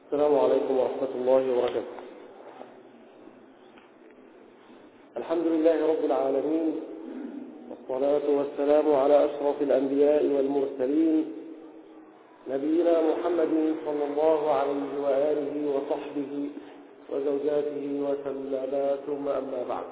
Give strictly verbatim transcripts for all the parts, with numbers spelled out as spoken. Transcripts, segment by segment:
السلام عليكم ورحمة الله وبركاته. الحمد لله رب العالمين، والصلاة والسلام على أشرف الأنبياء والمرسلين، نبينا محمد صلى الله عليه وآله وصحبه وزوجاته وسلم، ثم أما بعد،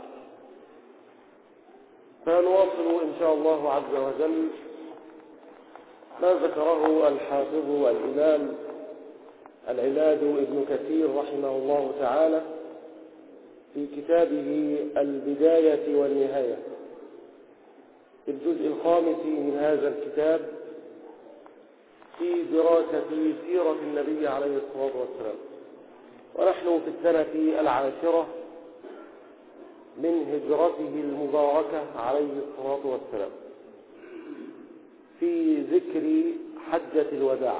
فنواصل إن شاء الله عز وجل ما ذكره الحافظ الإمام العماد ابن كثير رحمه الله تعالى في كتابه البداية والنهاية في الجزء الخامس من هذا الكتاب في دراسة سيرة النبي عليه الصلاة والسلام، ونحن في السنة العاشرة من هجرته المباركة عليه الصلاة والسلام، في ذكر حجة الوداع.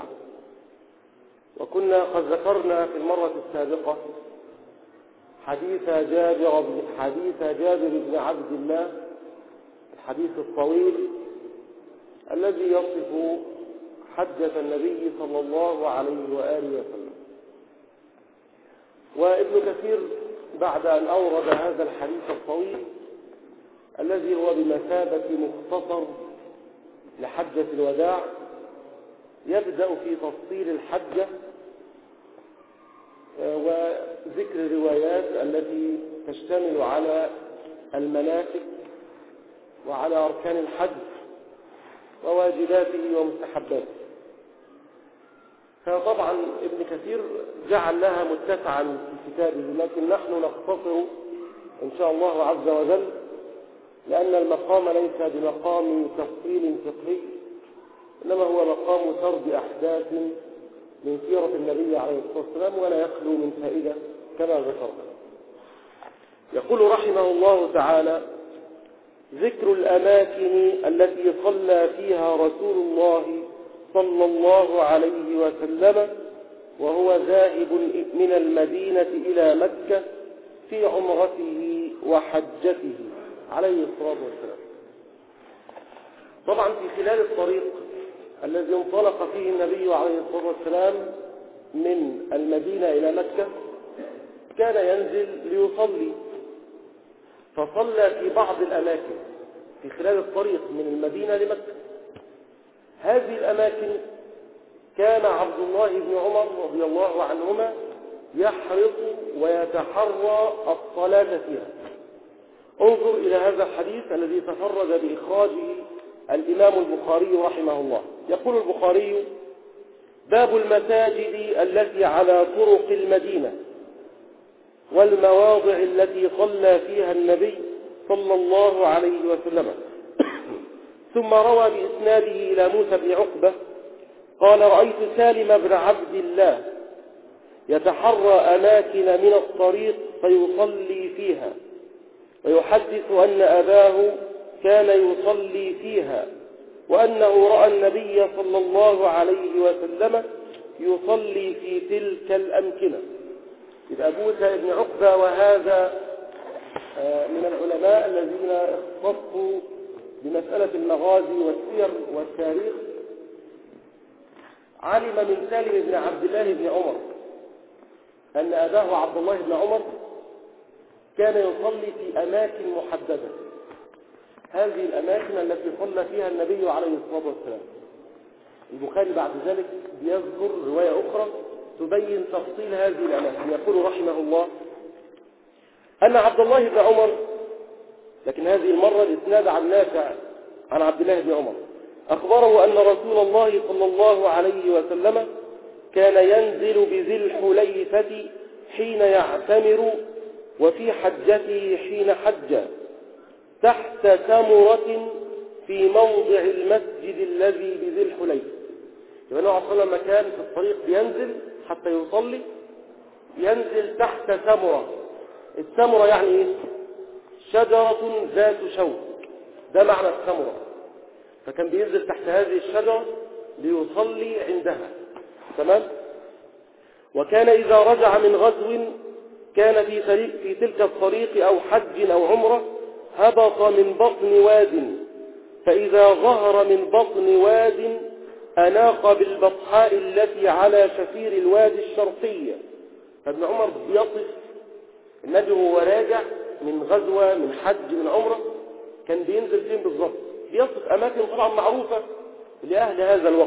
وكنا قد ذكرنا في المرة السابقة حديث جابر بن حديث جابر بن عبد الله، الحديث الطويل الذي يصف حجة النبي صلى الله عليه وآله وسلم. وابن كثير بعد أن أورد هذا الحديث الطويل الذي هو بمثابة مختصر لحجة الوداع، يبدأ في تفصيل الحجة وذكر الروايات التي تشتمل على المناسك وعلى أركان الحج وواجباته ومستحباته. فطبعا ابن كثير جعل لها متسعا في كتابه، لكن نحن نختصر إن شاء الله عز وجل، لأن المقام ليس بمقام تفصيل فقهي، إنما هو مقام سرد أحداث من سيرة النبي عليه الصلاة والسلام، ولا يخلو من فائدة كما ذكرنا. يقول رحمه الله تعالى: ذكر الأماكن التي صلى فيها رسول الله صلى الله عليه وسلم وهو ذاهب من المدينة إلى مكة في عمرته وحجته عليه الصلاة والسلام. طبعا في خلال الطريق الذي انطلق فيه النبي عليه الصلاة والسلام من المدينة إلى مكة كان ينزل ليصلي، فصلى في بعض الأماكن في خلال الطريق من المدينة لمكة. هذه الأماكن كان عبد الله بن عمر رضي الله عنهما يحرص ويتحرى الصلاة فيها. انظر إلى هذا الحديث الذي تفرد بإخراجه الإمام البخاري رحمه الله. يقول البخاري: باب المساجد التي على طرق المدينة والمواضع التي صلى فيها النبي صلى الله عليه وسلم. ثم روى بإسناده إلى موسى بن عقبة قال: رأيت سالم بن عبد الله يتحرى أماكن من الطريق فيصلي فيها، ويحدث أن أباه كان يصلي فيها، وأنه رأى النبي صلى الله عليه وسلم يصلي في تلك الأمكنة. إذا موسى بن عقبة، وهذا من العلماء الذين اختصوا بمسألة المغازي والسير والتاريخ، علم من سالم بن عبد الله بن عمر أن أباه عبد الله بن عمر كان يصلي في أماكن محددة. هذه الأماكن التي صلى فيها النبي عليه الصلاة والسلام. البخاري بعد ذلك بيذكر رواية أخرى تبين تفصيل هذه الأماكن. يقول رحمه الله أن عبد الله بن عمر، لكن هذه المرة الإسناد عن نافع عن عبد الله بن عمر، أخبره أن رسول الله صلى الله عليه وسلم كان ينزل بذي الحليفة حين يعتمر، وفي حجته حين حج، تحت ثمرة في موضع المسجد الذي بذي الحليفة. يبقى النبي صلى الله عليه وسلم كان في الطريق بينزل حتى يصلي، ينزل تحت ثمرة. الثمرة يعني ايه؟ شجرة ذات شوك، ده معنى الثمرة. فكان بينزل تحت هذه الشجرة ليصلي عندها. تمام؟ وكان إذا رجع من غزو كان في طريق في تلك الطريق أو حج أو عمرة هبط من بطن واد، فإذا ظهر من بطن واد أناق بالبطحاء التي على شفير الوادي الشرقية. فابن عمر بيصف النبي وهو راجع من غزوة من حج من عمرة كان بينزل فين بالضبط، بيصف أماكن طبعا معروفة لأهل هذا الوقت.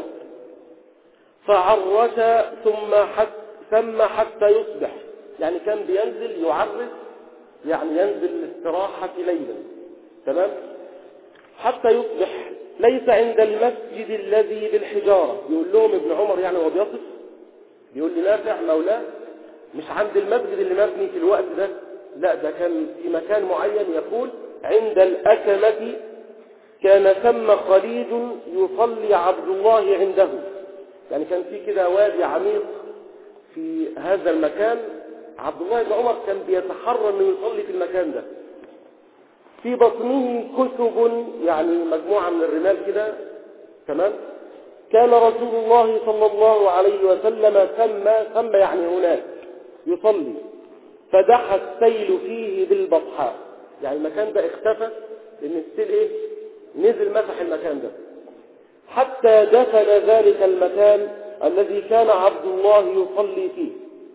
فعرش ثم حتى ثم حتى يصبح، يعني كان بينزل يعرس، يعني ينزل الاستراحة ليلا، تمام، حتى يصبح. ليس عند المسجد الذي بالحجارة، يقول لهم ابن عمر يعني هو بيصف، بيقول لنافع مولاه مش عند المسجد اللي مبني في الوقت ده، لا ده كان في مكان معين، يقول عند الأكمة كان ثم خليج يصلي عبد الله عنده، يعني كان في كده وادي عميق في هذا المكان، عبد الله بن عمر كان بيتحرى انه يصلي في المكان ده. في بطنه كثب، يعني مجموعة من الرمال كده، تمام. كان رسول الله صلى الله عليه وسلم ثم ثم يعني هناك يصلي، فدحى السيل فيه بالبطحاء، يعني المكان ده اختفى لان السيل ايه نزل مسح المكان ده، حتى دفن ذلك المكان الذي كان عبد الله يصلي فيه.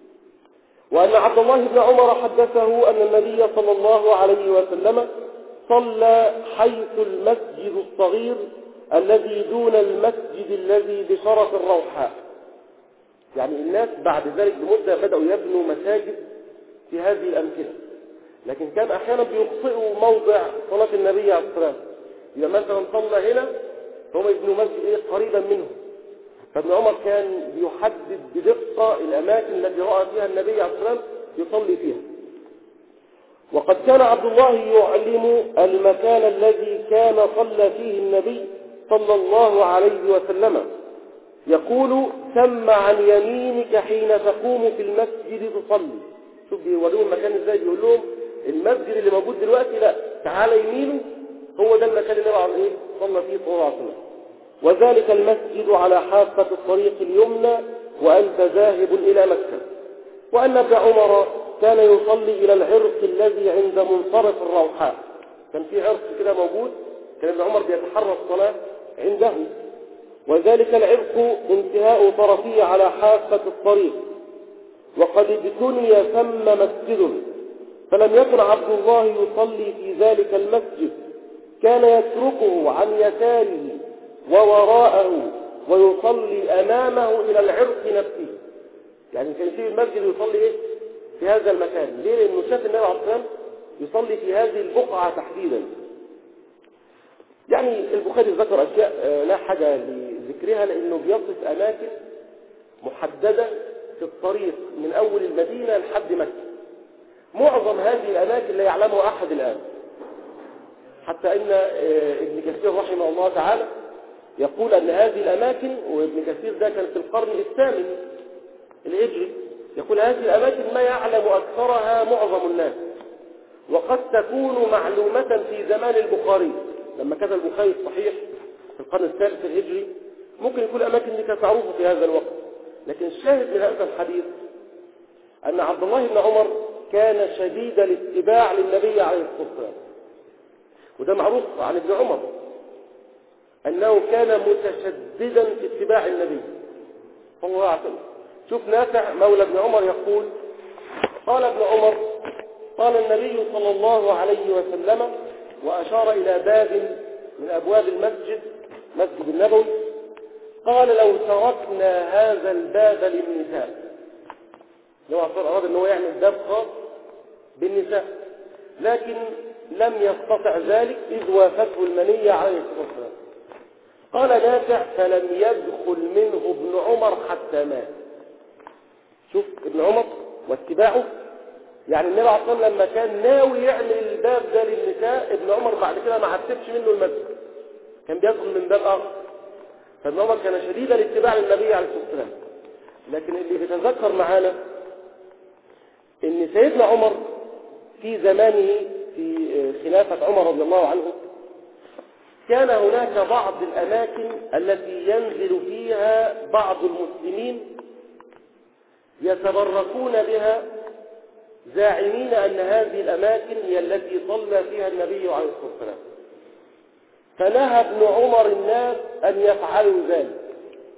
وأن عبد الله بن عمر حدثه أن النبي صلى الله عليه وسلم صلى حيث المسجد الصغير الذي دون المسجد الذي بشرف الروحاء، يعني الناس بعد ذلك بمدة بدأوا يبنوا مساجد في هذه الأمكنة، لكن كان أحيانا بيخطئوا موضع صلاة النبي عليه الصلاة والسلام، إذا مثلا صلى هنا هم يبنوا مسجد إيه قريبا منه، فابن عمر كان بيحدد بدقة الأماكن التي رأى فيها النبي عليه الصلاة والسلام يصلي فيها. وقد كان عبد الله يعلم المكان الذي كان صلى فيه النبي صلى الله عليه وسلم، يقول ثم عن يمينك حين تقوم في المسجد تصلي. شوف بيوريهم المكان ازاي، بيقول لهم المسجد اللي موجود دلوقتي لا، تعالى يمينه هو ده المكان اللي على ايه صلى فيه صلى الله عليه وسلم. وذلك المسجد على حافة الطريق اليمنى وأنت ذاهب إلى مكة. وأن ابن عمر كان يصلي إلى العرق الذي عند منصرف الروحاء، كان في عرق كده موجود، كان ابن عمر بيتحرى الصلاة عنده، وذلك العرق انتهاء طرفيه على حافة الطريق. وقد ابتني ثم مسجد، فلم يكن عبد الله يصلي في ذلك المسجد، كان يتركه عن يساره ووراءه ويصلي أمامه إلى العرق نفسه، يعني كان يسيب المسجد يصلي إيه في هذا المكان. ليه؟ لأنه شاف النبي عليه الصلاة والسلام يصلي في هذه البقعة تحديدا. يعني البخاري ذكر أشياء لا حاجة لذكرها، لأنه بيصف أماكن محددة في الطريق من أول المدينة لحد مكة. معظم هذه الأماكن لا يعلمها أحد الآن، حتى إن ابن كثير رحمه الله تعالى يقول أن هذه الأماكن، وابن كثير ده كان في القرن الثامن الهجري، يقول هذه الأماكن ما يعلم أكثرها معظم الناس، وقد تكون معلومة في زمان البخاري لما كتب البخاري الصحيح في القرن الثالث الهجري، ممكن يكون الأماكن دي كانت معروفة في هذا الوقت. لكن الشاهد من هذا الحديث أن عبد الله بن عمر كان شديد الاتباع للنبي عليه الصلاة والسلام، وده معروف عن ابن عمر أنه كان متشددا في اتباع النبي صلى الله عليه وسلم. شوف نافع مولى ابن عمر يقول قال ابن عمر قال النبي صلى الله عليه وسلم، وأشار إلى باب من أبواب المسجد مسجد النبوي، قال لو تركنا هذا الباب للنساء، لو أراد أنه يعمل باب خاص بالنساء، لكن لم يستطع ذلك إذ وافته المنية عليه الصلاة والسلام. قال نافع فلم يدخل منه ابن عمر حتى مات. شوف ابن عمر واتباعه، يعني النبي عليه الصلاة والسلام لما كان ناوي يعمل الباب ده للنساء، ابن عمر بعد كده ما عتبش منه المسجد، كان بيدخل من باب آخر. فابن عمر كان شديد الاتباع للنبي عليه الصلاة والسلام. لكن اللي بيتذكر معانا ان سيدنا عمر في زمانه في خلافة عمر رضي الله عنه كان هناك بعض الأماكن التي ينزل فيها بعض المسلمين يتبركون بها زاعمين أن هذه الأماكن هي التي صلى فيها النبي عليه الصلاة والسلام. فنهى ابن عمر الناس أن يفعلوا ذلك،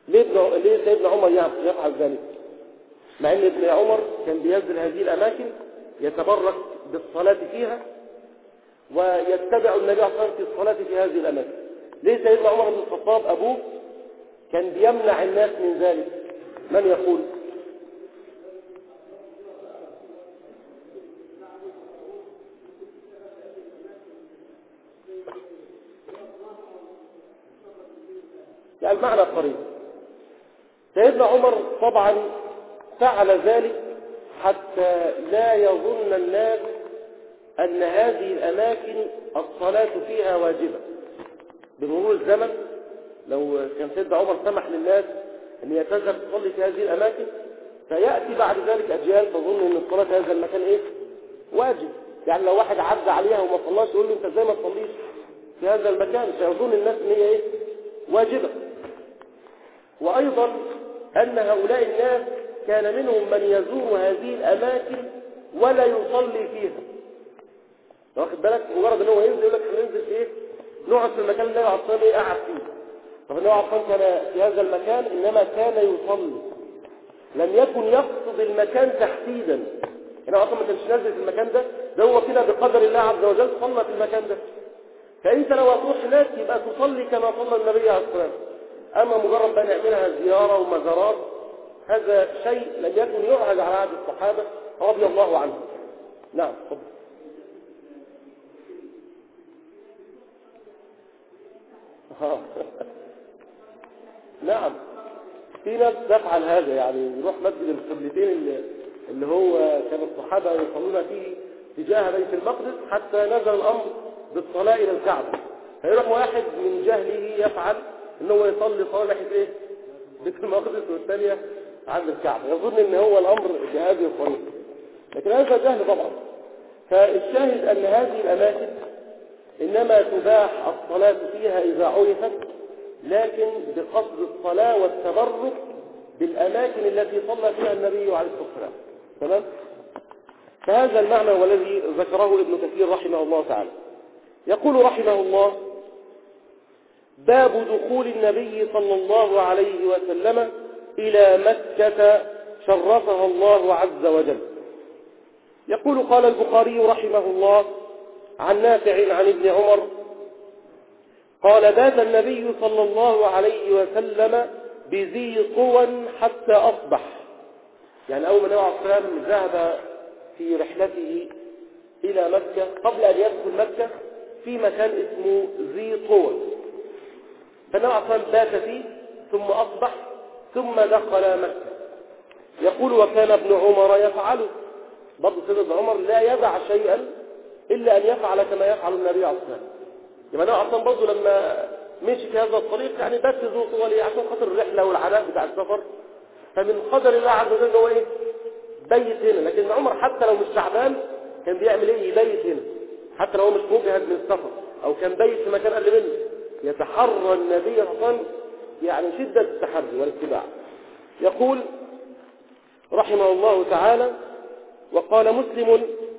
ليه ابن ليه سيدنا عمر يفعل ذلك؟ مع ان ابن عمر كان بينزل هذه الاماكن يتبرك بالصلاه فيها ويتبع النبي صلى الله عليه وسلم في الصلاه في هذه الاماكن. ليه سيدنا عمر بن الخطاب ابوه كان بيمنع الناس من ذلك؟ من يقول؟ يعني المعنى قريب. سيدنا عمر طبعا فعل ذلك حتى لا يظن الناس أن هذه الأماكن الصلاة فيها واجبة. بمرور الزمن لو كان سيدنا عمر سمح للناس أن يتذهب تصلي في هذه الأماكن فيأتي بعد ذلك أجيال تظن أن الصلاة في هذا المكان إيه؟ واجب. يعني لو واحد عدى عليها وما صلاش يقول له أنت إزاي ما تصليش في هذا المكان؟ سيظن الناس أن هي إيه؟ واجبة. وأيضا أن هؤلاء الناس كان منهم من يزور هذه الأماكن ولا يصلي فيها. واخد بالك؟ مجرد ان هو ينزل يقول لك هننزل في ايه؟ نقعد في المكان اللي النبي عليه ايه قاعد فيه. طب النبي عليه كان في هذا المكان انما كان يصلي. لم يكن يقصد المكان تحديدا. هنا اصلا ما كانش نازل في المكان ده، ده هو كده بقدر الله عز وجل صلى في المكان ده. فانت لو هتروح هناك يبقى تصلي كما صلى النبي عليه الصلاه والسلام. اما مجرد بقى نعملها زياره ومزارات هذا شيء لم يكن يعهد على عهد الصحابه رضي الله عنهم. نعم تفضل. نعم في ناس تفعل هذا، يعني يروح مسجد القبلتين اللي, اللي هو كان الصحابة يصلون فيه تجاه بيت المقدس حتى نزل الأمر بالصلاة إلى الكعبة. فيروح واحد من جهله يفعل ان هو يصلي صلاة ناحية ايه؟ بيت المقدس والثانية عند الكعبة، يظن ان هو الأمر بهذه الطريقة، لكن هذا جهل طبعا. فالشاهد أن هذه الأماكن إنما تباح الصلاة فيها إذا عرفت، لكن بقصد الصلاة والتبرك بالأماكن التي صلى فيها النبي عليه الصلاة والسلام. تمام؟ فهذا المعنى والذي ذكره ابن كثير رحمه الله تعالى. يقول رحمه الله: باب دخول النبي صلى الله عليه وسلم إلى مكة شرفها الله عز وجل. يقول: قال البخاري رحمه الله عن نافع عن ابن عمر قال: بات النبي صلى الله عليه وسلم بذي طوى حتى أصبح. يعني أول ما النبي عليه الصلاة والسلام ذهب في رحلته إلى مكة قبل أن يدخل مكة في مكان اسمه ذي طوى، فالنبي عليه الصلاة والسلام بات فيه ثم أصبح ثم دخل مكة. يقول: وكان ابن عمر يفعله. برضه سيدنا ابن عمر لا يدع شيئا إلا أن يفعل كما يفعل النبي عليه الصلاة والسلام. يبقى النبي أصلا برضه لما مشي في هذا الطريق يعني بات ذو طوى عشان خاطر الرحلة والعناء بتاع السفر، فمن قدر الله عز وجل هو إيه؟ بيت هنا. لكن عمر حتى لو مش تعبان كان بيعمل إيه؟ يبيت هنا، حتى لو هو مش مجهد من السفر أو كان بيت في مكان أقل منه. يتحرى النبي أصلا يعني شدة التحري والاتباع. يقول رحمه الله تعالى: وقال مسلم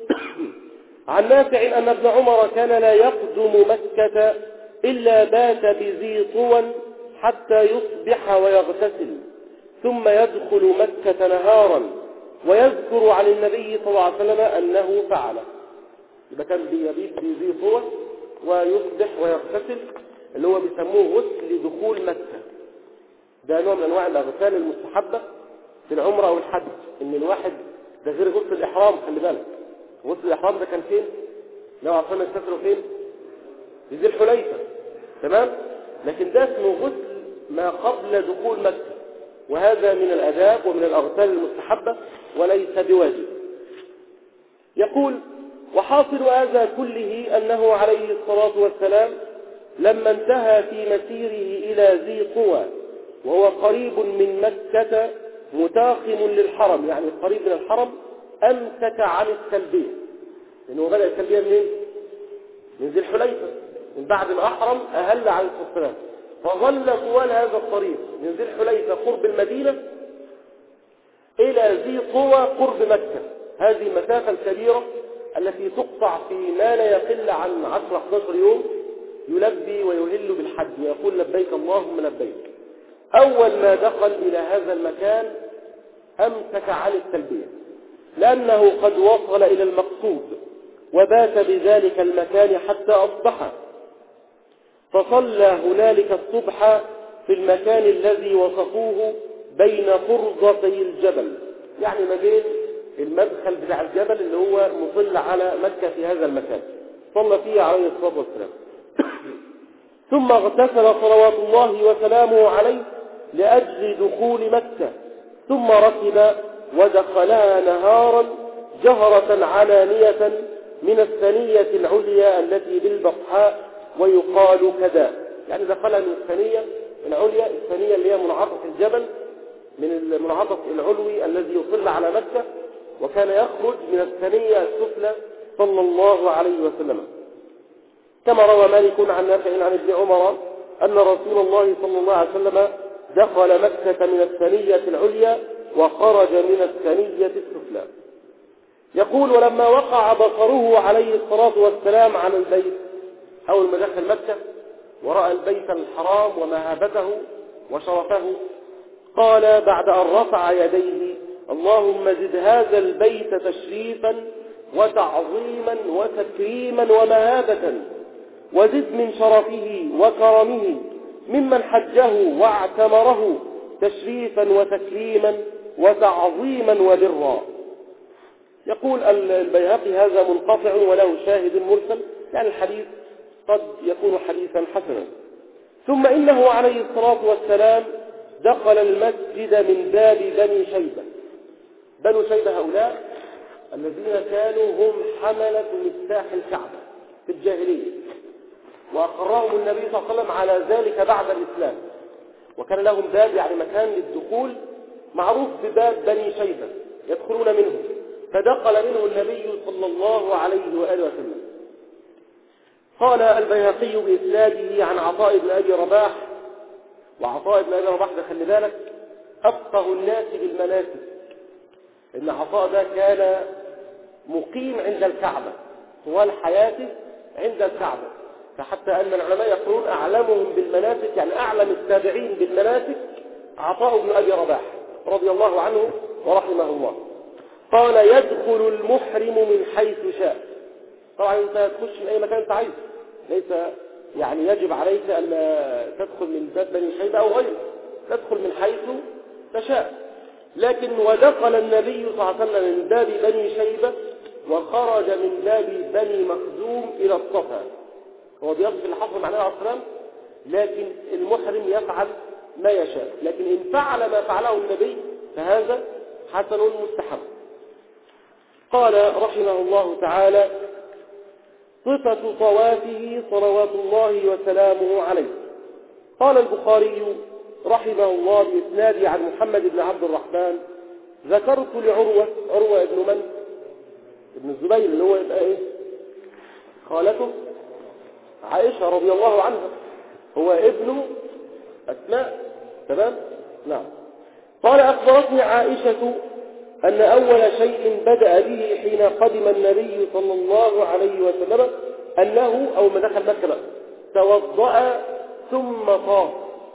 عن نافع أن ابن عمر كان لا يقدم مكة إلا بات بذي طوى حتى يصبح ويغتسل ثم يدخل مكة نهارا، ويذكر عن النبي صلى الله عليه وسلم أنه فعله. يبقى كان بيبيت بذي طوى ويصبح ويغتسل، اللي هو بيسموه غسل دخول مكة. ده نوع من أنواع الأغسال المستحبة في العمرة أو الحج، إن الواحد ده غير غسل الإحرام. خلي بالك غسل الإحرام ده كان فين؟ لو عشان يستفروا فين؟ في ذي الحليفة. تمام؟ لكن ده اسمه غسل ما قبل دخول مكة، وهذا من الآداب ومن الأغسال المستحبة وليس بواجب. يقول: وحاصل هذا كله أنه عليه الصلاة والسلام لما انتهى في مسيره إلى ذي طوى وهو قريب من مكة متاخم للحرم، يعني قريب من الحرم، أمسك عن التلبية، لأنه بدأ التلبية منين؟ من ذي الحليفة، من بعد ما أحرم أهل عليه الصلاة والسلام، فظل طوال هذا الطريق من ذي الحليفة قرب المدينة إلى ذي طوى قرب مكة. هذه المسافة الكبيرة التي تقطع في ما لا يقل عن عشرة إحدى عشر يوم يلبي ويهل بالحج ويقول: لبيك اللهم لبيك. أول ما دخل إلى هذا المكان أمسك عن التلبية، لأنه قد وصل إلى المقصود وبات بذلك المكان حتى أصبح، فصلى هنالك الصبح في المكان الذي وصفوه بين فرضتي الجبل، يعني ما بين المدخل بتاع الجبل اللي هو مطل على مكة في هذا المكان، صلى فيه عليه الصلاة والسلام. ثم اغتسل صلوات الله وسلامه عليه لأجل دخول مكة، ثم ركب ودخلها نهارا جهرة علانية من الثنية العليا التي بالبطحاء ويقال كذا، يعني دخلها من الثنية العليا، الثنية اللي هي منعطف الجبل من المنعطف العلوي الذي يطل على مكة، وكان يخرج من الثنية السفلى صلى الله عليه وسلم، كما روى مالك عن نافع عن ابن عمر أن رسول الله صلى الله عليه وسلم دخل مكة من الثنية العليا وخرج من الثنية السفلى. يقول: ولما وقع بصره عليه الصلاة والسلام على البيت، أول ما دخل مكة ورأى البيت الحرام ومهابته وشرفه، قال بعد أن رفع يديه: اللهم زد هذا البيت تشريفا وتعظيما وتكريما ومهابة، وزد من شرفه وكرمه ممن حجه واعتمره تشريفا وتكريما وتعظيما وبرا. يقول البيهقي: هذا منقطع وله شاهد مرسل، يعني الحديث قد يكون حديثا حسنا. ثم إنه عليه الصلاة والسلام دخل المسجد من باب بني شيبة. بنو شيبة هؤلاء الذين كانوا هم حملة مفتاح الكعبة في الجاهلية، وأقرهم النبي صلى الله عليه وسلم على ذلك بعد الإسلام، وكان لهم باب، يعني مكان للدخول معروف بباب بني شيبة يدخلون منه، فدخل منه النبي صلى الله عليه وآله وسلم. قال البيهقي بإسناده عن عطاء بن أبي رباح، وعطاء بن أبي رباح ده خلي بالك أفقه الناس بالمناسك، إن عطاء ده كان مقيم عند الكعبة طوال حياته عند الكعبة، فحتى أن العلماء يقولون أعلمهم بالمناسك، يعني أعلم التابعين بالمناسك عطاء بن أبي رباح رضي الله عنه ورحمه الله. قال: يدخل المحرم من حيث شاء. طبعا أنت تخش من أي مكان أنت عايز، ليس يعني يجب عليك أن تدخل من باب بني شيبة أو غيره، تدخل من حيث تشاء. لكن ودخل النبي صلى الله عليه وسلم من باب بني شيبة وخرج من باب بني مخزوم إلى الصفا. هو بيصف اللي حصل مع النبي عليه الصلاة والسلام، لكن المحرم يفعل ما يشاء، لكن إن فعل ما فعله النبي فهذا حسن مستحب. قال رحمه الله تعالى: صفة طوافه صلوات الله وسلامه عليه. قال البخاري رحمه الله بإسناده عن محمد بن عبد الرحمن: ذكرت لعروة، عروة ابن من؟ ابن الزبير، اللي هو يبقى ايه؟ خالته عائشة رضي الله عنها، هو ابن أسماء، تمام؟ نعم. قال: أخبرتني عائشة أن أول شيء بدأ به حين قدم النبي صلى الله عليه وسلم أنه، أو ما دخل مكة بقى، توضأ ثم طاف،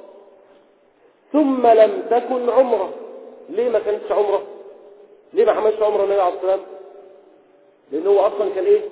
ثم لم تكن عمره. ليه ما كانتش عمره؟ ليه ما عملش عمره النبي عليه الصلاة والسلام؟ لأنه هو أصلا كان إيه؟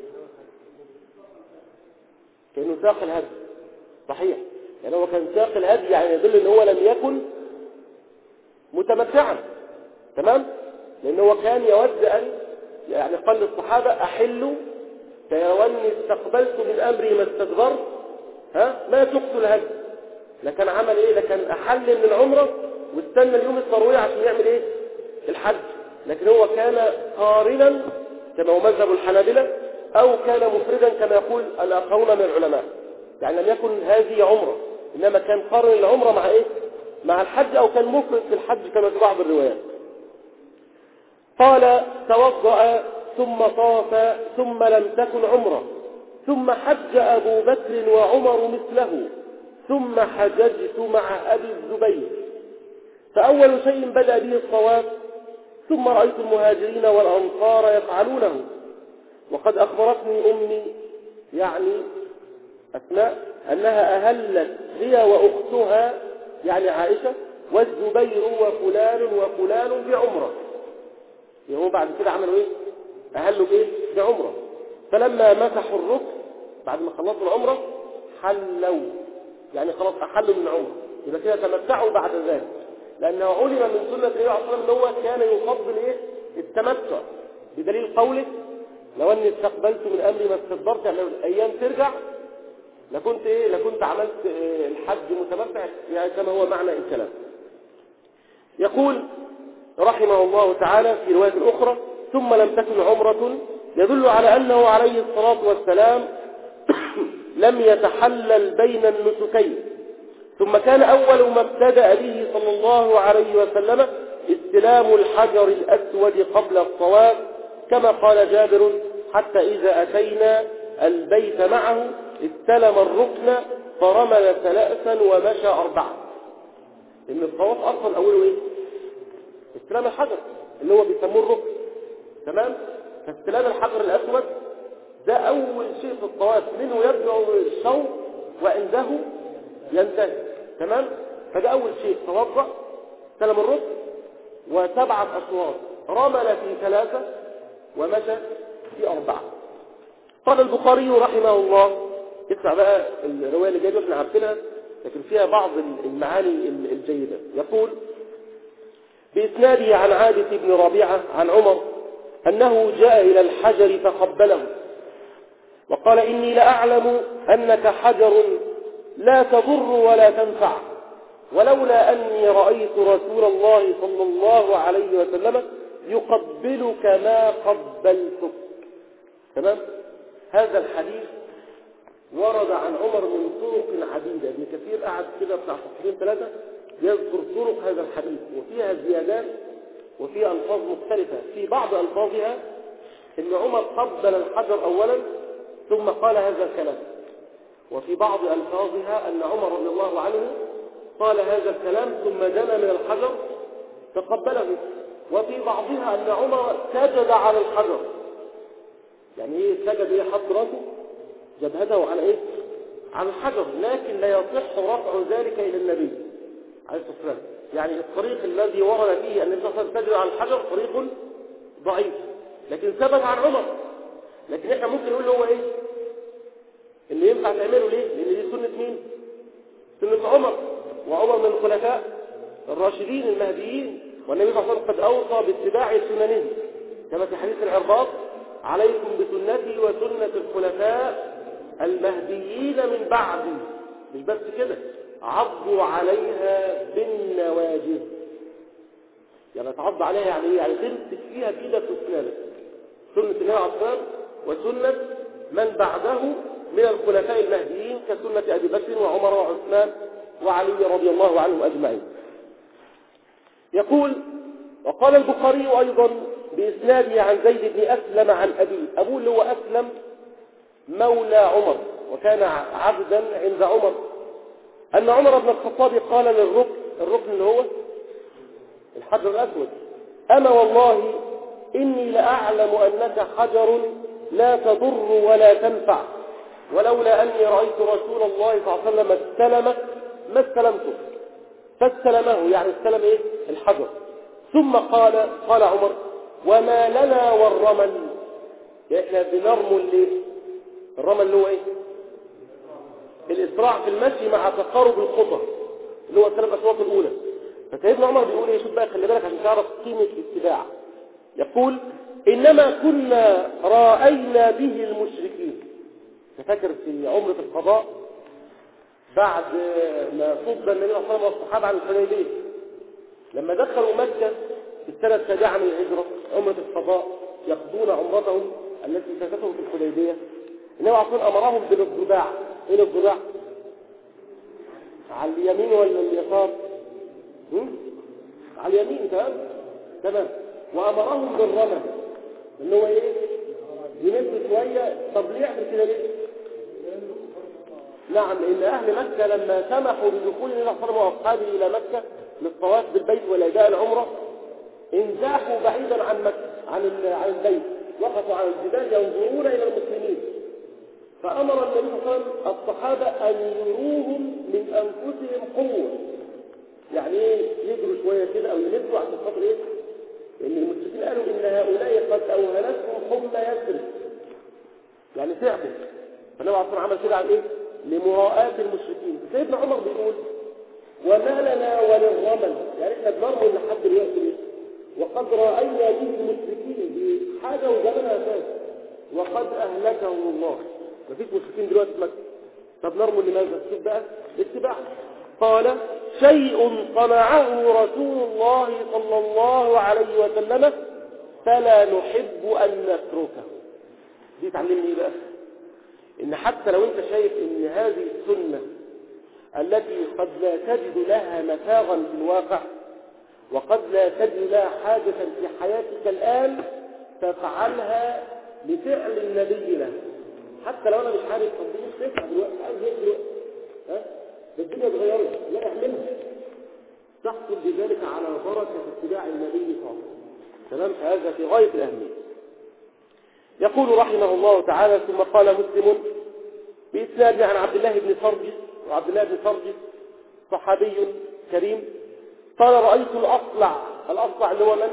كأنه ساق الهدي، صحيح، يعني هو كان ساق الهدي، يعني يدل أنه هو لم يكن متمتعا، تمام؟ لأنه هو كان يود أن، يعني قال للصحابة: أحلوا كيواني استقبلت من أمري ما استدبرت، ها ما سقت الهدي. لكن عمل إيه؟ لكن أحل من العمرة واستنى اليوم التروية عشان يعمل إيه؟ الحج. لكن هو كان قارنا كما هو مذهب الحنابلة، أو كان مفردا كما يقول الآخرون من العلماء، يعني لم يكن هذه عمرة، إنما كان قارن العمرة مع إيه؟ مع الحج، أو كان مفرد في الحج كما في بعض الروايات. قال: توضأ ثم طاف ثم لم تكن عمره، ثم حج أبو بكر وعمر مثله، ثم حججت مع أبي الزبير. فأول شيء بدأ به الطواف، ثم رأيت المهاجرين والأنصار يفعلونه. وقد أخبرتني أمي، يعني أسماء، أنها أهلت هي وأختها يعني عائشة والزبير وفلان وفلان بعمرة. يعني هو بعد كده عملوا ايه؟ أهلوا بايه؟ بعمرة. فلما مسحوا الركن بعد ما خلصوا العمرة حلوا، يعني خلاص أحلوا من العمرة، يبقى كده تمتعوا بعد ذلك، لأنه علم من سنة النبي عليه الصلاة والسلام أن هو كان يفضل ايه؟ التمتع، بدليل قوله لو أني استقبلت من أمري ما استدبرت، يعني لو الأيام ترجع لكنت ايه؟ لكنت عملت إيه؟ الحج متمتع، يعني كما هو معنى الكلام. يقول رحمه الله تعالى في رواية أخرى ثم لم تكن عمرة، يدل على أنه عليه الصلاة والسلام لم يتحلل بين النسكين، ثم كان أول ما ابتدأ به صلى الله عليه وسلم استلام الحجر الأسود قبل الطواف، كما قال جابر حتى إذا أتينا البيت معه استلم الركن فرمل ثلاثا ومشى أربعة. إن الطواف أصلا أوله إيه؟ استلام الحجر اللي هو بيسموه الركن، تمام؟ فاستلام الحجر الأسود ده أول شيء في الطواف، منه يبدأ الشوط وعنده ينتهي، تمام؟ فده أول شيء، توضأ استلم الركن وسبعة أشواط، رمل في ثلاثة ومشى في أربعة. قال البخاري رحمه الله، اسمع بقى الرواية اللي جاية احنا عارفينها لكن فيها بعض المعاني الجيدة. يقول بإسناده عن عابس بن ربيعة عن عمر أنه جاء إلى الحجر فقبله وقال إني لأعلم أنك حجر لا تضر ولا تنفع، ولولا أني رأيت رسول الله صلى الله عليه وسلم يقبلك ما قبلتك. تمام؟ هذا الحديث ورد عن عمر من طرق عديدة، ابن كثير قعد كده بتاع صفحتين ثلاثة يذكر طرق هذا الحديث، وفيها زيادات وفيها ألفاظ مختلفة. في بعض ألفاظها إن عمر قبل الحجر أولا ثم قال هذا الكلام، وفي بعض ألفاظها أن عمر رضي الله عنه قال هذا الكلام ثم دنا من الحجر فقبله، وفي بعضها أن عمر سجد على الحجر. يعني ايه سجد؟ ايه؟ حط راسه جبهته على ايه؟ على الحجر، لكن لا يصح رفع ذلك الى النبي عليه الصلاه والسلام. يعني الطريق الذي ورد فيه ان النبي صلى الله عليه وسلم سجد على الحجر طريق ضعيف، لكن ثبت عن عمر. لكن احنا ممكن نقول هو ايه اللي ينفع تعمله؟ ليه؟ لان دي سنه مين؟ سنه عمر، وعمر من الخلفاء الراشدين المهديين، والنبي صلى الله عليه وسلم قد اوصى باتباع سننه كما في حديث العرباط عليكم بسنتي وسنة الخلفاء المهديين من بعدي. مش بس كده، عضوا عليها بالنواجذ، يعني تعض عليها يعني ايه؟ يعني تمسك فيها بإيدك واسنانك، سنة النبي عليه الصلاة والسلام وسنة من بعده من الخلفاء المهديين كسنة أبي بكر وعمر وعثمان وعلي رضي الله عنهم أجمعين. يقول وقال البخاري أيضا بإسناده عن زيد بن أسلم عن أبيه، أبوه اللي هو أسلم مولى عمر وكان عبدا عند عمر، أن عمر بن الخطاب قال للركن، الركن اللي هو الحجر الأسود، أما والله إني لأعلم أنك حجر لا تضر ولا تنفع، ولولا أني رأيت رسول الله صلى الله عليه وسلم استلمك ما استلمته، فاستلمه يعني استلم إيه؟ الحجر. ثم قال قال عمر وما لنا والرمل، احنا بنرمل ليه؟ الرمل اللي هو ايه؟ الاسراع في المشي مع تقارب الخطى اللي هو الثلاث اشواط الاولى. فسيدنا عمر بيقول ايه؟ شوف بقى خلي بالك عشان تعرف قيمه الاتباع. يقول انما كنا راينا به المشركين. تفكر في عمره القضاء بعد ما صد النبي صلى الله عليه وسلم والصحابه عن الحديبيه، لما دخلوا مكه في السنة السابعة من الهجرة عمرة القضاء يقضون عمرتهم التي فاتتهم في الحديبية، النبي عليه الصلاة والسلام أمرهم بالضباع. إيه الضباع؟ على اليمين ولا اليسار؟ على اليمين. تمام تمام. وأمرهم بالرمل اللي هو إيه؟ يمد شوية. طب ليه يعمل كده ليه؟ نعم، لأن أهل مكة لما سمحوا بدخول النبي صلى الله عليه وسلم وأصحابه إلى مكة للطواف بالبيت والأداء العمرة انزاحوا بعيدا عن مكة عن عن البيت، وقفوا على الجبال ينظرون إلى المسلمين، فأمر النبي صلى الله عليه وسلم الصحابة أن يروهم من أنفسهم قوة، يعني ايه يجروا شويه كده او يلفوا عشان خاطر ايه؟ لان المشركين قالوا ان هؤلاء قد اوهلتهم حمى يثرب، يعني تعبوا. فالنبي عليه الصلاه عمل كده على ايه؟ لمراءاة المشركين. سيدنا عمر بيقول وما لنا وللرمل، يعني احنا بنرمل لحد دلوقتي ليه؟ وقد راينا به المشركين بحاجه وزمنها فات وقد اهلكهم الله. مفيش مشركين دلوقتي في مكه. طب نرمل لماذا؟ شوف بقى اتباع. قال شيء صنعه رسول الله صلى الله عليه وسلم فلا نحب ان نتركه. دي تعلمني ايه بقى؟ ان حتى لو انت شايف ان هذه السنه التي قد لا تجد لها مساغا في الواقع وقد لا تجد لها حاجة في حياتك الآن، تفعلها لفعل النبي له. حتى لو أنا مش عارف طب دي مش تفعل دلوقتي، عايز ايه دلوقتي؟ ها؟ ده الدنيا اتغيرت، لا اعملها. تحصل بذلك على بركة اتباع النبي صلى الله عليه وسلم. تمام؟ هذا في غاية الأهمية. يقول رحمه الله تعالى ثم قال مسلم بإسناد عن عبد الله بن سرجس، وعبد الله بن سرجس صحابي كريم قال رأيت الأصلع. الأصلع اللي هو من؟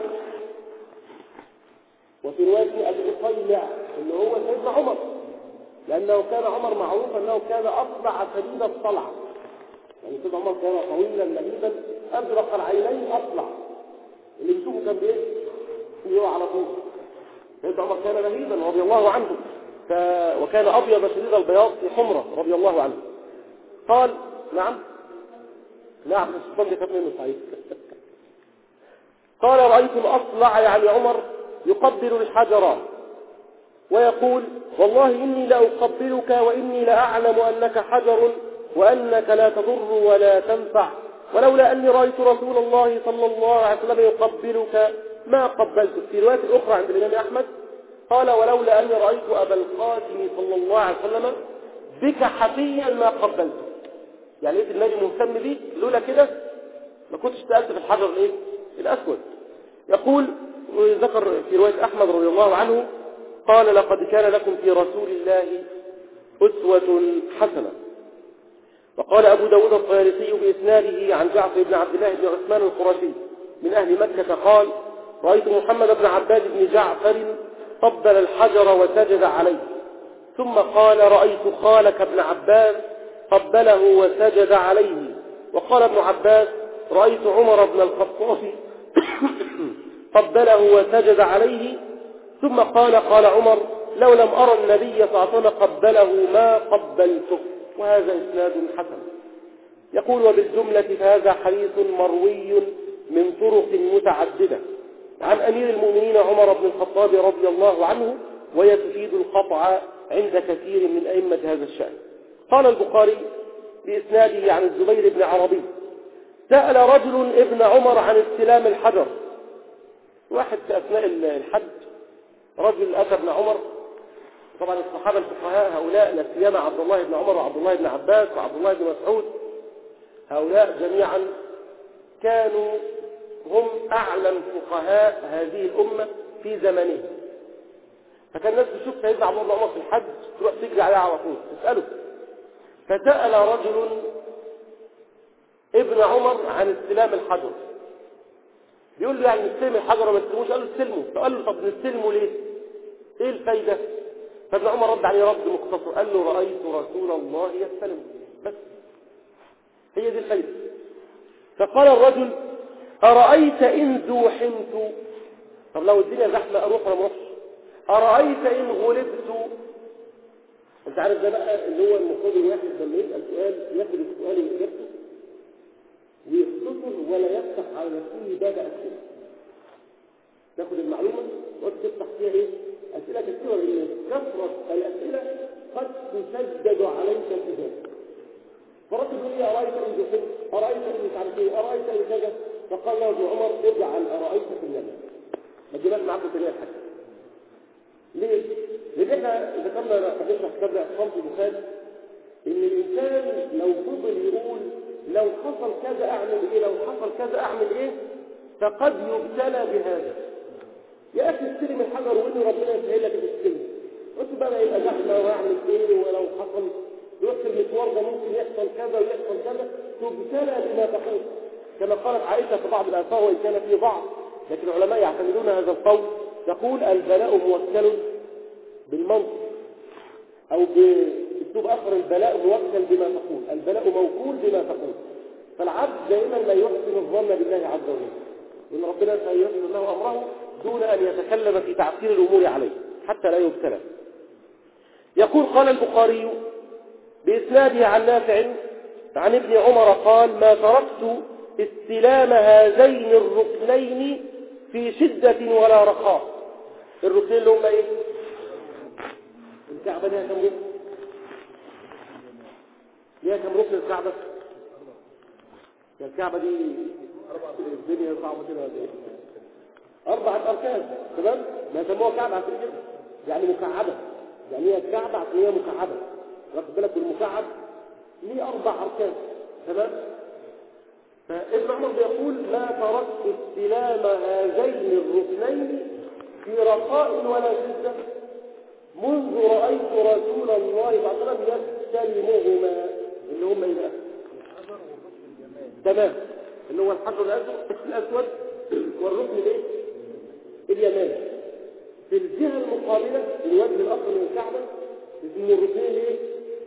وفي رواية الأصيلع اللي هو سيدنا عمر، لأنه كان عمر معروف أنه كان أصلع شديد الصلع. يعني سيدنا عمر كان طويلا مهيبا أزرق العينين أصلع، اللي بيشوفه كان بإيه؟ يقع على طول. سيدنا عمر كان مهيبا رضي الله عنه، ف... وكان أبيض شديد البياض في حمرة رضي الله عنه. قال نعم نعم الشيطان دي خاف منه صحيح. قال رأيت الأصلع يعني عمر يقبل الحجر ويقول والله إني لأقبلك وإني لأعلم أنك حجر وأنك لا تضر ولا تنفع، ولولا أني رأيت رسول الله صلى الله عليه وسلم يقبلك ما قبلتك. في رواية أخرى عند الإمام أحمد قال ولولا أني رأيت أبا القاسم صلى الله عليه وسلم بك حفيا ما قبلتك. يعني إيه النبي مهتم بيه؟ لولا كده ما كنتش سألت في الحجر الايه؟ الأسود. يقول وذكر في رواية أحمد رضي الله عنه قال لقد كان لكم في رسول الله أسوة حسنة. وقال أبو داود الطيالسي بإسناده عن جعفر بن عبد الله بن عثمان القرشي من أهل مكة قال رأيت محمد بن عباد بن جعفر قبل الحجر وسجد عليه، ثم قال رأيت خالك ابن عباس قبله وسجد عليه. وقال ابن عباس رأيت عمر بن الخطاب قبله وسجد عليه. ثم قال قال عمر لو لم أرى النبي صلى الله عليه وسلم قبله ما قبلته. وهذا إسناد حسن. يقول وبالجملة فهذا حديث مروي من طرق متعددة عن أمير المؤمنين عمر بن الخطاب رضي الله عنه، وهي تفيد القطع عند كثير من أئمة هذا الشأن. قال البخاري بإسناده عن الزبير بن عربي سأل رجل ابن عمر عن استلام الحجر. واحد في أثناء الحج رجل أتى ابن عمر، طبعا الصحابة الفقهاء هؤلاء لا سيما عبد الله بن عمر وعبد الله بن عباس وعبد الله بن مسعود، هؤلاء جميعا كانوا هم أعلم فقهاء هذه الأمة في زمنه. فكان الناس تشوف سيدنا عبد الله بن عمر في الحج تروح تجري عليه على طول تسأله. فسأل رجل ابن عمر عن استلام الحجر، بيقول له يعني نستلم الحجر وما نستلموش؟ قال له استلمه. فقال له طب نستلمه ليه؟ ايه الفايدة؟ فابن عمر رد عليه رد مختصر قال له رأيت رسول الله يستلمه، بس هي دي الفايدة. فقال الرجل أرأيت إن زوحمت؟ طب لو الدنيا زحمة أروح ولا ما أروحش؟ أرأيت إن غلبت؟ أنت عارف ده بقى اللي هو المفروض الواحد لما يسأل سؤال ياخد السؤال اللي إجابته ويختصر ولا يفتح على نفسه باب أسئلة. تاخد المعلومة وتفتح فيها إيه؟ أسئلة كثيرة، لأن كثرة الأسئلة قد تسدد عليك الإجابة. فرد يقول لي أرأيت إن زوحمت؟ أرأيت إن مش عارف إيه؟ أرأيت إن كذا؟ فقال له ابن عمر اجعل أرأيت في اليمن، ما تجيبهاش معاك بطريقة الحاجة. ليه؟ لأن احنا ذكرنا حديثنا في كتاب اعتصام في البخاري إن الإنسان لو فضل يقول لو حصل كذا أعمل إيه، لو حصل كذا أعمل إيه، فقد يبتلى بهذا. يا أخي استلم الحجر وإن ربنا يسهل لك تستلم. قلت بقى يبقى زحمة وأعمل إيه، ولو حصل رحت المشوار ده ممكن يحصل كذا ويحصل كذا، تبتلى بما تقول. كما قالت عائشة في بعض الآثار وإن كان فيه ضعف، لكن العلماء يعتمدون هذا القول. تقول البلاء موكل بالمنطق، أو بأسلوب آخر البلاء موكل بما تقول، البلاء موكول بما تقول. فالعبد دائما لا يحسن الظن بالله عز وجل، وإن ربنا سييسر له أمره دون أن يتكلم في تعسير الأمور عليه حتى لا يبتلى. يقول قال البخاري بإسناده عن نافع عن ابن عمر قال ما تركت استلام هذين الركنين في شدة ولا رخاء. الركنين اللي هم ايه؟ الكعبة ليها كم ركن؟ ليها كم ركن الكعبة؟ الكعبة دي الدنيا صعبة كده ولا ايه؟ أربعة أركان، تمام؟ ما يسموها كعبة عشان كده، يعني مكعبة، يعني هي الكعبة عشان هي مكعبة. واخد بالك المكعب ليه أربع أركان، تمام؟ فابن عمر بيقول ما تركت استلام هذين الركنين في رخاء ولا شدة منذ رأيت رسول الله صلى الله عليه وسلم يستلمهما، اللي هم ايه بقى؟ تمام، اللي هو الحجر الأسود والركن الايه؟ اليماني. في الجهة المقابلة الوجه الأخر من الكعبة اسمه الركنين ايه؟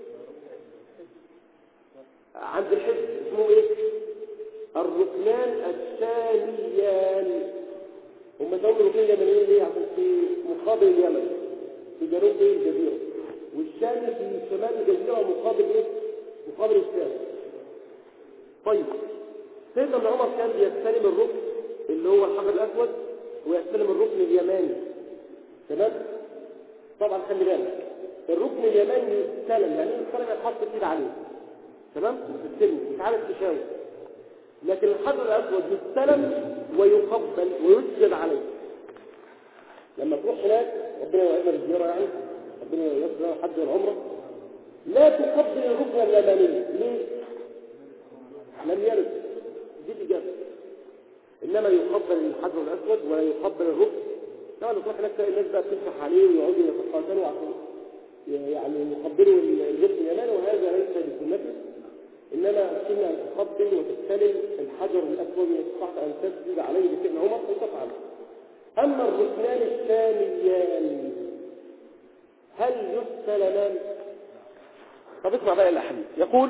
عند الحج اسمه ايه؟ الركنان الشاميان. هم سموا الركنين اليمنيين ليه؟ عشان في مقابل اليمن في جنوب ايه الجزيرة، والشام في شمال الجزيرة مقابل ايه؟ مقابل الشام. طيب سيدنا ابن عمر كان بيستلم الركن اللي هو الحجر الأسود ويستلم الركن اليماني، تمام؟ طبعا خلي بالك الركن اليماني يستلم، يعني يستلم يتحط كده عليه، تمام؟ يستلم مش عارف تشاور، لكن الحجر الأسود يستلم ويقبل ويسجد عليه. لما تروح هناك ربنا يوعدنا بالزيارة، يعني ربنا يوعدنا حج العمرة، لا تقبل الركن اليماني. ليه؟ لم يرد، دي الإجابة. إنما يقبل الحجر الأسود ولا يقبل الركن. طبعا تروح هناك تلاقي الناس بقى بتفتح عليه ويقعدوا يتقاتلوا عشان يعني يقبلوا الركن اليماني، وهذا ليس بسنته. إنما السنة أن تقبل وتستلم الحجر الأسود وتستطيع أن تسجد عليه بسيدنا عمر وتفعل. أما الركنان الثانيان هل يستلمان؟ طب اسمع بقى الأحاديث. يقول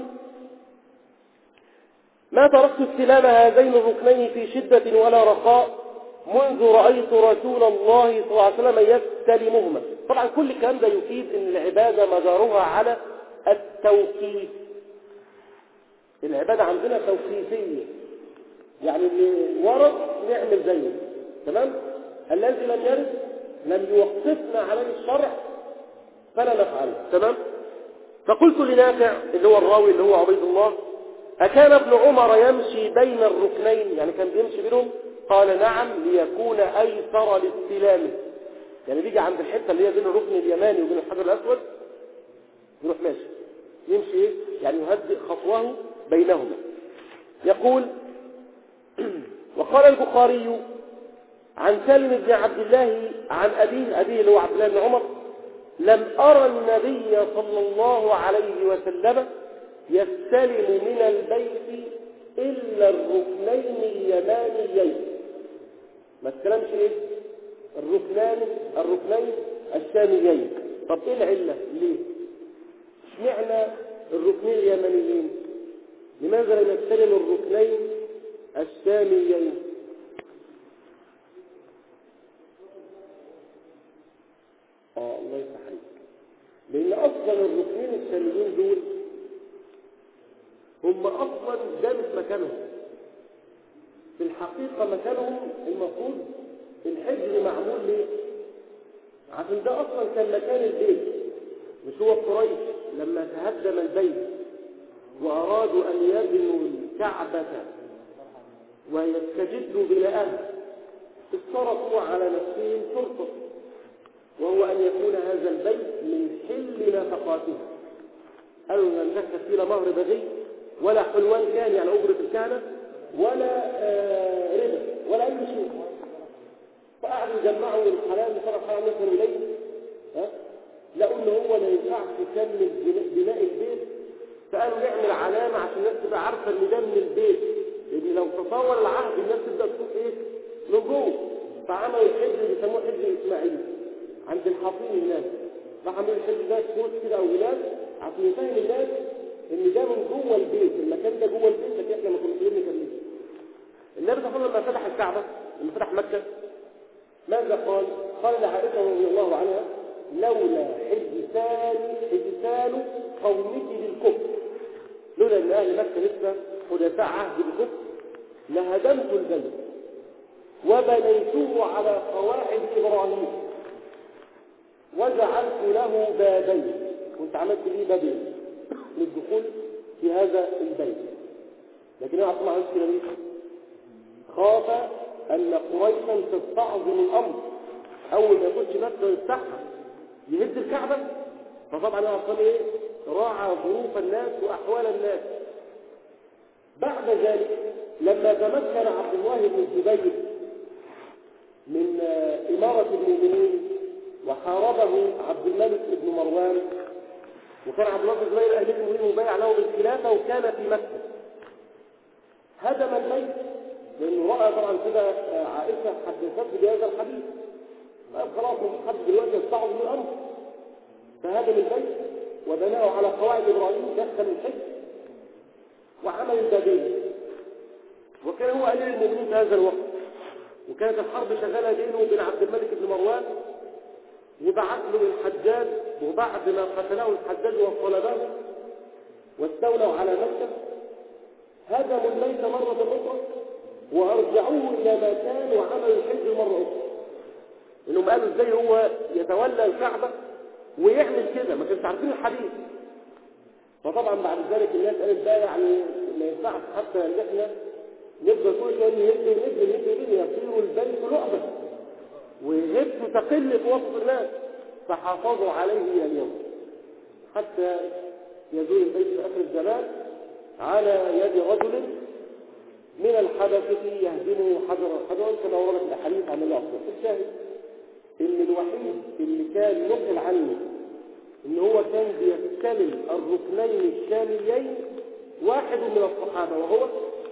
ما تركت استلام هذين الركنين في شدة ولا رخاء منذ رأيت رسول الله صلى الله عليه وسلم يستلمهما. طبعا كل الكلام ده يفيد أن العبادة مدارها على التوقيف. العبادة عندنا توقيفية، يعني اللي ورد نعمل زيه، تمام؟ الذي لم يرد لم يوقفنا عليه الشرع فلا نفعله، تمام؟ فقلت لنافع اللي هو الراوي اللي هو عبيد الله أكان ابن عمر يمشي بين الركنين، يعني كان بيمشي بينهم؟ قال نعم ليكون أيسر لاستلامه، يعني بيجي عند الحتة اللي هي بين الركن اليماني وبين الحجر الأسود يروح ماشي يمشي ايه؟ يعني يهدئ خطوه بينهما. يقول وقال البخاري عن سالم بن عبد الله عن أبيه أبيه اللي هو عبد الله بن عمر لم أرى النبي صلى الله عليه وسلم يستلم من البيت إلا الركنين اليمانيين. ما تكلمش إيه؟ الركنان الركنين الشاميين. طب إيه العلة؟ ليه؟ اشمعنى الركنين اليمانيين؟ لماذا لم يستلم الركنين الشاميين؟ آه الله يفتح عليك. لأن أصلا الركنين الشاميين دول هم أصلا ده مش مكانهم. في الحقيقة مكانهم المفروض الحجر معمول ليه؟ عشان ده أصلا كان مكان البيت. مش هو قريش لما تهدم البيت وأرادوا أن يبنوا الكعبة ويستجدوا بناءها افترضوا على نفسهم شرطة، وهو أن يكون هذا البيت من حل نفقاتها. قالوا لن نكتب فيه لا مهر بغي ولا حلوان كان يعني أجرة الكهنة ولا آه ربا ولا أي شيء. فقعدوا يجمعوا الحلال وصار الحلال مثلا إليه، ها؟ لقوا إن هو ما ينفعش يكمل بناء البيت، فقالوا نعمل علامة عشان الناس تبقى عارفة إن ده من البيت، ان لو تطاول العهد الناس تبدا تشوف ايه من جوه. فعملوا الحجر بيسموه حجر اسماعيل عند الحصين هناك، راح عملوا الحجر ده كوت كده او غلاف عشان يفهم الناس ان ده من جوه البيت، المكان ده جوه البيت، لكن احنا ما كناش قادرين نكمله. النبي صلى الله عليه وسلم لما فتح الكعبه، لما فتح مكه، ماذا قال؟ قال لعائشه رضي الله عنها: لولا حجسان حجسان قومك بالكفر، لولا ان اهل مكه لسه حدثاء عهد بالكفر لهدمت البيت وبنيته على قواعد ابراهيم وجعلت له بابين، كنت عملت لي بابين للدخول في هذا البيت. لكن انا ما عملتش كده ليه؟ خاف ان قريشا تستعظم الامر، اول ما يخش مكه يفتحها يهد الكعبه. فطبعا انا اصلا ايه؟ راعى ظروف الناس واحوال الناس. بعد ذلك لما تمكن عبد الله بن الزبير من اماره المؤمنين وحاربه عبد الملك بن مروان، وكان عبد الله بن الزبير اهل المؤمنين مبايع له بالخلافه وكان في مكه، هدم البيت لانه راى طبعا كده عائشه حدثته بهذا الحديث، قال خلاص مش حد دلوقتي يستعظم الامر، فهدم البيت وبناه على قواعد ابراهيم، دخل الحج وعمل البابين. وكان هو امير المؤمنين في هذا الوقت، وكانت الحرب شغاله بينه وبين عبد الملك بن مروان، وبعث له الحجاج، وبعد ما قتله الحجاج وصلبه واستولوا على مكه هدموا البيت مره اخرى وارجعوه الى ما كان وعملوا الحج مره اخرى. انهم قالوا ازاي هو يتولى الكعبه ويعمل كده، ما كانش عارفين الحديث. فطبعا بعد ذلك الناس قالت بقى يعني ما ينفعش حتى ان احنا نبدا كل شويه نهد ونهد ونهد ونهد يصير البيت لعبه وهبته تقل في وسط الناس، فحافظوا عليه الى اليوم حتى يزول البيت في اخر الزمان على يد رجل من الحبشه يهدمه حجرا حجرا كما وردت الاحاديث عن الله. الشاهد ان الوحيد اللي كان نقل عنه ان هو كان بيستلم الركنين الشاميين واحد من الصحابه، وهو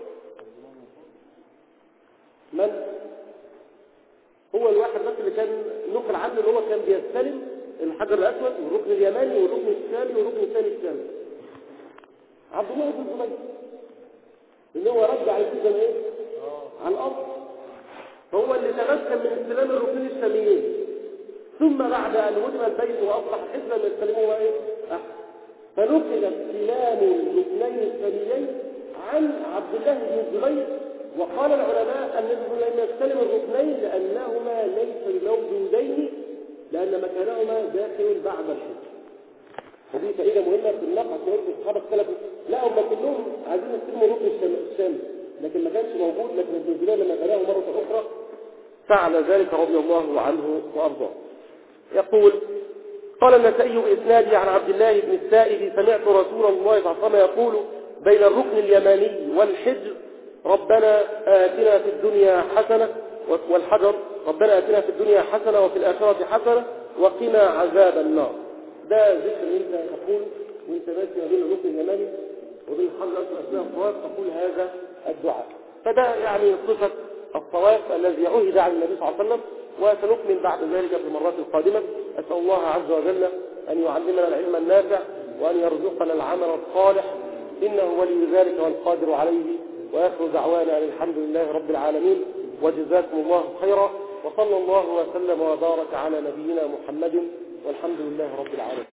من؟ هو الواحد بس اللي كان نقل عنه ان هو كان بيستلم الحجر الاسود والركن اليماني والركن الشامي والركن الثاني الشامي، عبد الله بن الزبير، اللي هو رجع الجزء ايه على الارض. فهو اللي تمكن من استلام الركنين الشاميين، ثم بعد ان هدم البيت واصبح حزبا يستلموها ايه احسن، فنقل استلام الركنين الشاميين عن عبد الله بن الزبير. وقال العلماء انه لم يستلم الركنين لانهما ليس موجودين، لان مكانهما داخل بعد الحج. ودي فائده مهمه في النقل عشان الصحابه اختلفوا، لا هم كلهم عايزين يستلموا الركن الشامي لكن ما كانش موجود، لكن ابن الزبير لما بناه مره اخرى فعل ذلك رضي الله عنه وارضاه. يقول: قال النسائي بإسناده عن عبد الله بن السائب: سمعت رسول الله صلى الله عليه وسلم يقول بين الركن اليماني والحجر: ربنا آتنا في الدنيا حسنة، والحجر: ربنا آتنا في الدنيا حسنة وفي الآخرة حسنة وقنا عذاب النار. ده ذكر انت تقول وانت ماشي ما بين الركن اليماني وبين الحجر الأسود أثناء الطواف، تقول هذا الدعاء. فده يعني صفة الطواف الذي عهد عن النبي صلى الله عليه وسلم، وسنكمل بعد ذلك في المرات القادمة. أسأل الله عز وجل أن يعلمنا العلم النافع وأن يرزقنا العمل الصالح، إنه ولي ذلك والقادر عليه. وآخر دعوانا الحمد لله رب العالمين، وجزاكم الله خيرا، وصلى الله وسلم وبارك على نبينا محمد، والحمد لله رب العالمين.